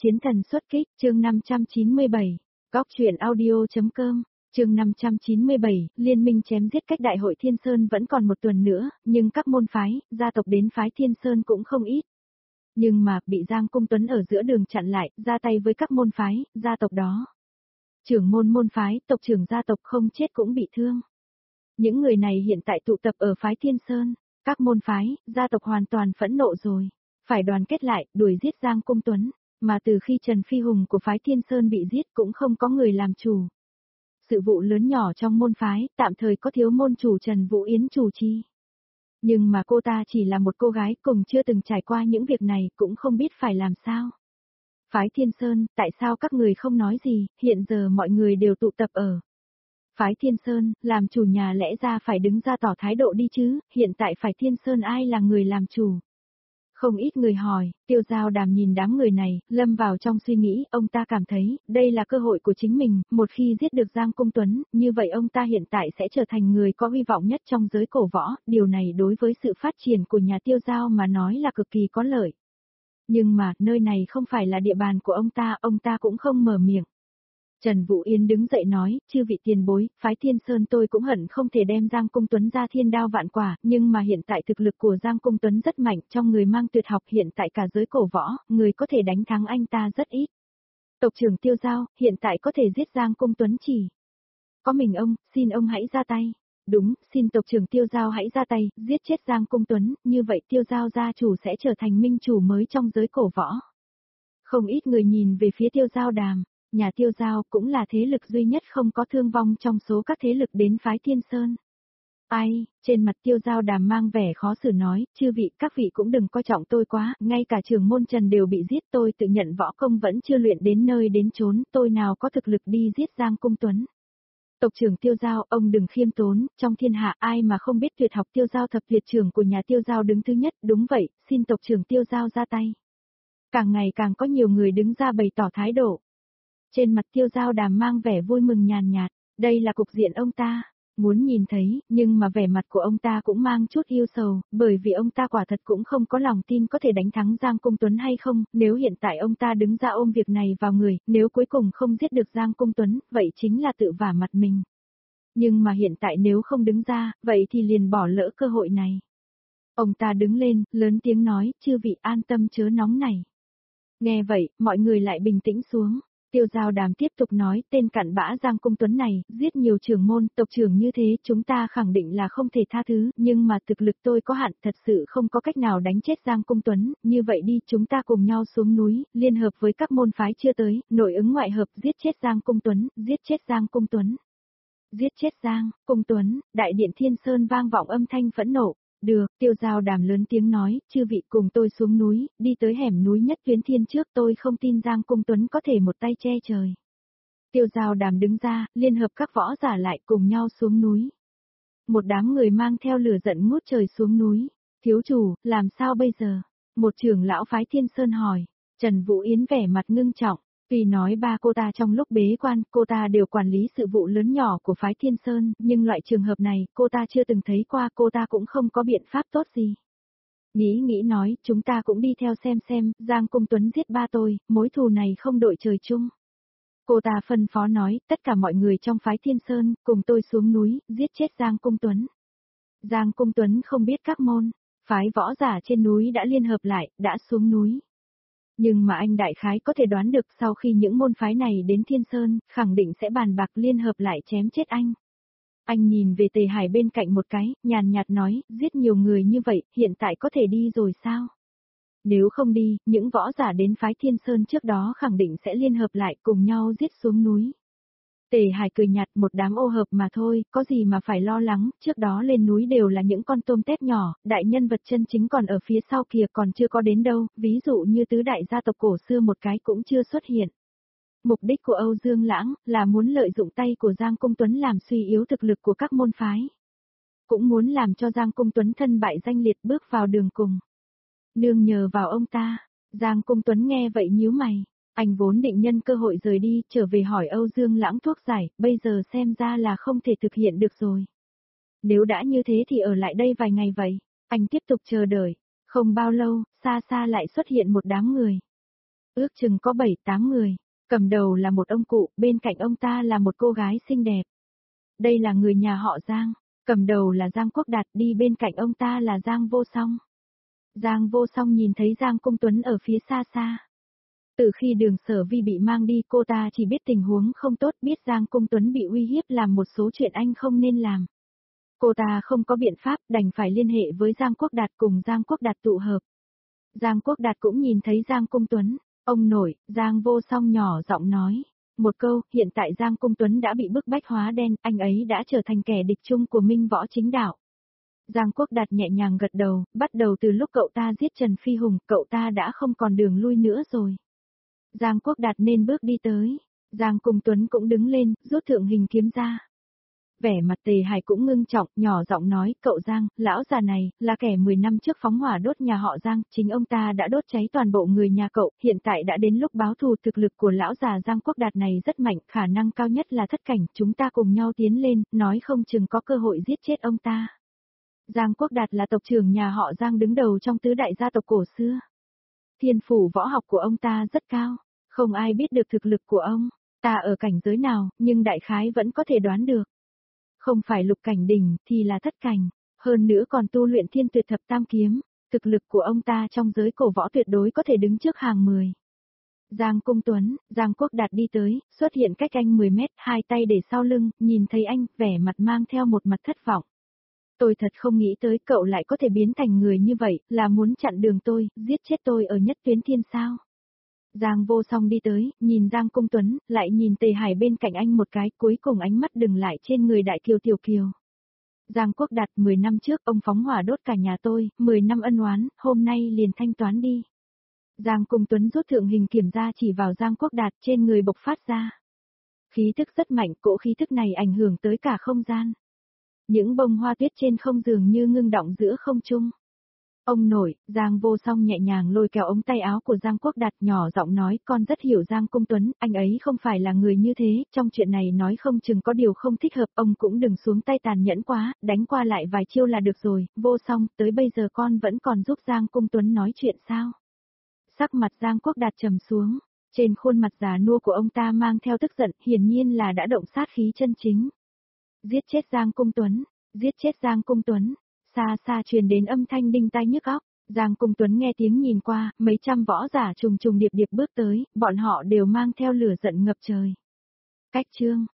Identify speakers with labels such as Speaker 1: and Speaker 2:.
Speaker 1: Chiến thần xuất kích, chương 597, góc truyện audio.com, chương 597, Liên minh chém giết cách Đại hội Thiên Sơn vẫn còn một tuần nữa, nhưng các môn phái, gia tộc đến phái Thiên Sơn cũng không ít. Nhưng mà, bị Giang Cung Tuấn ở giữa đường chặn lại, ra tay với các môn phái, gia tộc đó. Trưởng môn phái, tộc trưởng gia tộc không chết cũng bị thương. Những người này hiện tại tụ tập ở phái Thiên Sơn, các môn phái, gia tộc hoàn toàn phẫn nộ rồi. Phải đoàn kết lại, đuổi giết Giang Cung Tuấn. Mà từ khi Trần Phi Hùng của phái Thiên Sơn bị giết cũng không có người làm chủ. Sự vụ lớn nhỏ trong môn phái, tạm thời có thiếu môn chủ Trần Vũ Yến chủ trì. Nhưng mà cô ta chỉ là một cô gái cùng chưa từng trải qua những việc này cũng không biết phải làm sao. Phái Thiên Sơn, tại sao các người không nói gì, hiện giờ mọi người đều tụ tập ở phái Thiên Sơn, làm chủ nhà lẽ ra phải đứng ra tỏ thái độ đi chứ, hiện tại phái Thiên Sơn ai là người làm chủ? Không ít người hỏi, Tiêu Giao Đàm nhìn đám người này, lâm vào trong suy nghĩ, ông ta cảm thấy, đây là cơ hội của chính mình, một khi giết được Giang Cung Tuấn, như vậy ông ta hiện tại sẽ trở thành người có hy vọng nhất trong giới cổ võ, điều này đối với sự phát triển của nhà Tiêu Giao mà nói là cực kỳ có lợi. Nhưng mà, nơi này không phải là địa bàn của ông ta cũng không mở miệng. Trần Vũ Yến đứng dậy nói, chư vị tiền bối, phái Thiên Sơn tôi cũng hận không thể đem Giang Cung Tuấn ra thiên đao vạn quả, nhưng mà hiện tại thực lực của Giang Cung Tuấn rất mạnh, trong người mang tuyệt học hiện tại cả giới cổ võ, người có thể đánh thắng anh ta rất ít. Tộc trưởng Tiêu Giao, hiện tại có thể giết Giang Cung Tuấn chỉ có mình ông, xin ông hãy ra tay. Đúng, xin tộc trưởng Tiêu Giao hãy ra tay, giết chết Giang Cung Tuấn, như vậy Tiêu Giao gia chủ sẽ trở thành minh chủ mới trong giới cổ võ. Không ít người nhìn về phía Tiêu Giao Đàm. Nhà Tiêu Giao cũng là thế lực duy nhất không có thương vong trong số các thế lực đến phái Thiên Sơn. Ai, trên mặt Tiêu Giao Đàm mang vẻ khó xử nói, chư vị các vị cũng đừng coi trọng tôi quá, ngay cả trưởng môn Trần đều bị giết, tôi tự nhận võ công vẫn chưa luyện đến nơi đến chốn, tôi nào có thực lực đi giết Giang Cung Tuấn. Tộc trưởng Tiêu Giao, ông đừng khiêm tốn, trong thiên hạ ai mà không biết tuyệt học Tiêu Giao thập tuyệt trưởng của nhà Tiêu Giao đứng thứ nhất, đúng vậy, xin tộc trưởng Tiêu Giao ra tay. Càng ngày càng có nhiều người đứng ra bày tỏ thái độ. Trên mặt Tiêu Giao Đàm mang vẻ vui mừng nhàn nhạt, đây là cục diện ông ta muốn nhìn thấy, nhưng mà vẻ mặt của ông ta cũng mang chút yêu sầu, bởi vì ông ta quả thật cũng không có lòng tin có thể đánh thắng Giang Cung Tuấn hay không, nếu hiện tại ông ta đứng ra ôm việc này vào người, nếu cuối cùng không giết được Giang Cung Tuấn, vậy chính là tự vả mặt mình. Nhưng mà hiện tại nếu không đứng ra, vậy thì liền bỏ lỡ cơ hội này. Ông ta đứng lên, lớn tiếng nói, chư vị an tâm chớ nóng này. Nghe vậy, mọi người lại bình tĩnh xuống. Tiêu Giao Đàm tiếp tục nói, tên cặn bã Giang Cung Tuấn này, giết nhiều trưởng môn, tộc trưởng như thế, chúng ta khẳng định là không thể tha thứ, nhưng mà thực lực tôi có hạn, thật sự không có cách nào đánh chết Giang Cung Tuấn, như vậy đi, chúng ta cùng nhau xuống núi, liên hợp với các môn phái chưa tới, nội ứng ngoại hợp, giết chết Giang Cung Tuấn, giết chết Giang Cung Tuấn. Giết chết Giang Cung Tuấn, đại điện Thiên Sơn vang vọng âm thanh phẫn nộ. Được, Tiêu Giao Đàm lớn tiếng nói, chư vị cùng tôi xuống núi, đi tới hẻm núi nhất tuyến thiên trước, tôi không tin Giang Cung Tuấn có thể một tay che trời. Tiêu Giao Đàm đứng ra, liên hợp các võ giả lại cùng nhau xuống núi. Một đám người mang theo lửa giận ngút trời xuống núi. Thiếu chủ, làm sao bây giờ? Một trưởng lão phái Thiên Sơn hỏi. Trần Vũ Yến vẻ mặt ngưng trọng. Tuy nói ba cô ta trong lúc bế quan, cô ta đều quản lý sự vụ lớn nhỏ của phái Thiên Sơn, nhưng loại trường hợp này, cô ta chưa từng thấy qua, cô ta cũng không có biện pháp tốt gì. Nghĩ nói, chúng ta cũng đi theo xem, Giang Cung Tuấn giết ba tôi, mối thù này không đội trời chung. Cô ta phân phó nói, tất cả mọi người trong phái Thiên Sơn, cùng tôi xuống núi, giết chết Giang Cung Tuấn. Giang Cung Tuấn không biết các môn, phái võ giả trên núi đã liên hợp lại, đã xuống núi. Nhưng mà anh đại khái có thể đoán được sau khi những môn phái này đến Thiên Sơn, khẳng định sẽ bàn bạc liên hợp lại chém chết anh. Anh nhìn về Tề Hải bên cạnh một cái, nhàn nhạt nói, giết nhiều người như vậy, hiện tại có thể đi rồi sao? Nếu không đi, những võ giả đến phái Thiên Sơn trước đó khẳng định sẽ liên hợp lại cùng nhau giết xuống núi. Tề Hải cười nhạt, một đám ô hợp mà thôi, có gì mà phải lo lắng, trước đó lên núi đều là những con tôm tép nhỏ, đại nhân vật chân chính còn ở phía sau kìa còn chưa có đến đâu, ví dụ như tứ đại gia tộc cổ xưa một cái cũng chưa xuất hiện. Mục đích của Âu Dương Lãng là muốn lợi dụng tay của Giang Cung Tuấn làm suy yếu thực lực của các môn phái. Cũng muốn làm cho Giang Cung Tuấn thân bại danh liệt bước vào đường cùng. Nương nhờ vào ông ta, Giang Cung Tuấn nghe vậy nhíu mày. Anh vốn định nhân cơ hội rời đi, trở về hỏi Âu Dương Lãng thuốc giải, bây giờ xem ra là không thể thực hiện được rồi. Nếu đã như thế thì ở lại đây vài ngày vậy. Anh tiếp tục chờ đợi. Không bao lâu, xa xa lại xuất hiện một đám người. ước chừng có 7-8 người, cầm đầu là một ông cụ, bên cạnh ông ta là một cô gái xinh đẹp. Đây là người nhà họ Giang, cầm đầu là Giang Quốc Đạt, đi bên cạnh ông ta là Giang Vô Song. Giang Vô Song nhìn thấy Giang Cung Tuấn ở phía xa xa. Từ khi Đường Sở Vi bị mang đi, cô ta chỉ biết tình huống không tốt, biết Giang Cung Tuấn bị uy hiếp làm một số chuyện anh không nên làm. Cô ta không có biện pháp, đành phải liên hệ với Giang Quốc Đạt cùng Giang Quốc Đạt tụ hợp. Giang Quốc Đạt cũng nhìn thấy Giang Cung Tuấn, ông nội, Giang Vô Song nhỏ giọng nói. Một câu, hiện tại Giang Cung Tuấn đã bị bức bách hóa đen, anh ấy đã trở thành kẻ địch chung của Minh Võ Chính Đạo. Giang Quốc Đạt nhẹ nhàng gật đầu, bắt đầu từ lúc cậu ta giết Trần Phi Hùng, cậu ta đã không còn đường lui nữa rồi. Giang Quốc Đạt nên bước đi tới. Giang Cung Tuấn cũng đứng lên, rút thượng hình kiếm ra. Vẻ mặt Tề Hải cũng ngưng trọng, nhỏ giọng nói, cậu Giang, lão già này, là kẻ 10 năm trước phóng hỏa đốt nhà họ Giang, chính ông ta đã đốt cháy toàn bộ người nhà cậu, hiện tại đã đến lúc báo thù, thực lực của lão già Giang Quốc Đạt này rất mạnh, khả năng cao nhất là thất cảnh, chúng ta cùng nhau tiến lên, nói không chừng có cơ hội giết chết ông ta. Giang Quốc Đạt là tộc trưởng nhà họ Giang đứng đầu trong tứ đại gia tộc cổ xưa. Thiên phủ võ học của ông ta rất cao, không ai biết được thực lực của ông ta ở cảnh giới nào, nhưng đại khái vẫn có thể đoán được. Không phải lục cảnh đỉnh thì là thất cảnh, hơn nữa còn tu luyện thiên tuyệt thập tam kiếm, thực lực của ông ta trong giới cổ võ tuyệt đối có thể đứng trước hàng 10. Giang Cung Tuấn, Giang Quốc Đạt đi tới, xuất hiện cách anh 10 mét, hai tay để sau lưng, nhìn thấy anh, vẻ mặt mang theo một mặt thất vọng. Tôi thật không nghĩ tới cậu lại có thể biến thành người như vậy, là muốn chặn đường tôi, giết chết tôi ở nhất tuyến thiên sao. Giang Vô Song đi tới, nhìn Giang Cung Tuấn, lại nhìn Tề Hải bên cạnh anh một cái, cuối cùng ánh mắt dừng lại trên người Đại Kiều Tiểu Kiều. Giang Quốc Đạt, 10 năm trước ông phóng hỏa đốt cả nhà tôi, 10 năm ân oán, hôm nay liền thanh toán đi. Giang Cung Tuấn rút thượng hình kiểm ra chỉ vào Giang Quốc Đạt, trên người bộc phát ra. Khí thức rất mạnh, cỗ khí thức này ảnh hưởng tới cả không gian. Những bông hoa tuyết trên không dường như ngưng động giữa không trung. Ông nội, Giang Vô Song nhẹ nhàng lôi kéo ống tay áo của Giang Quốc Đạt, nhỏ giọng nói, con rất hiểu Giang Cung Tuấn, anh ấy không phải là người như thế, trong chuyện này nói không chừng có điều không thích hợp, ông cũng đừng xuống tay tàn nhẫn quá, đánh qua lại vài chiêu là được rồi. Vô Song, tới bây giờ con vẫn còn giúp Giang Cung Tuấn nói chuyện sao? Sắc mặt Giang Quốc Đạt trầm xuống, trên khuôn mặt già nua của ông ta mang theo tức giận, hiển nhiên là đã động sát khí chân chính. Giết chết Giang Cung Tuấn, giết chết Giang Cung Tuấn. Xa xa truyền đến âm thanh đinh tai nhức óc. Giang Cung Tuấn nghe tiếng nhìn qua, mấy trăm võ giả trùng trùng điệp điệp bước tới, bọn họ đều mang theo lửa giận ngập trời. Cách chương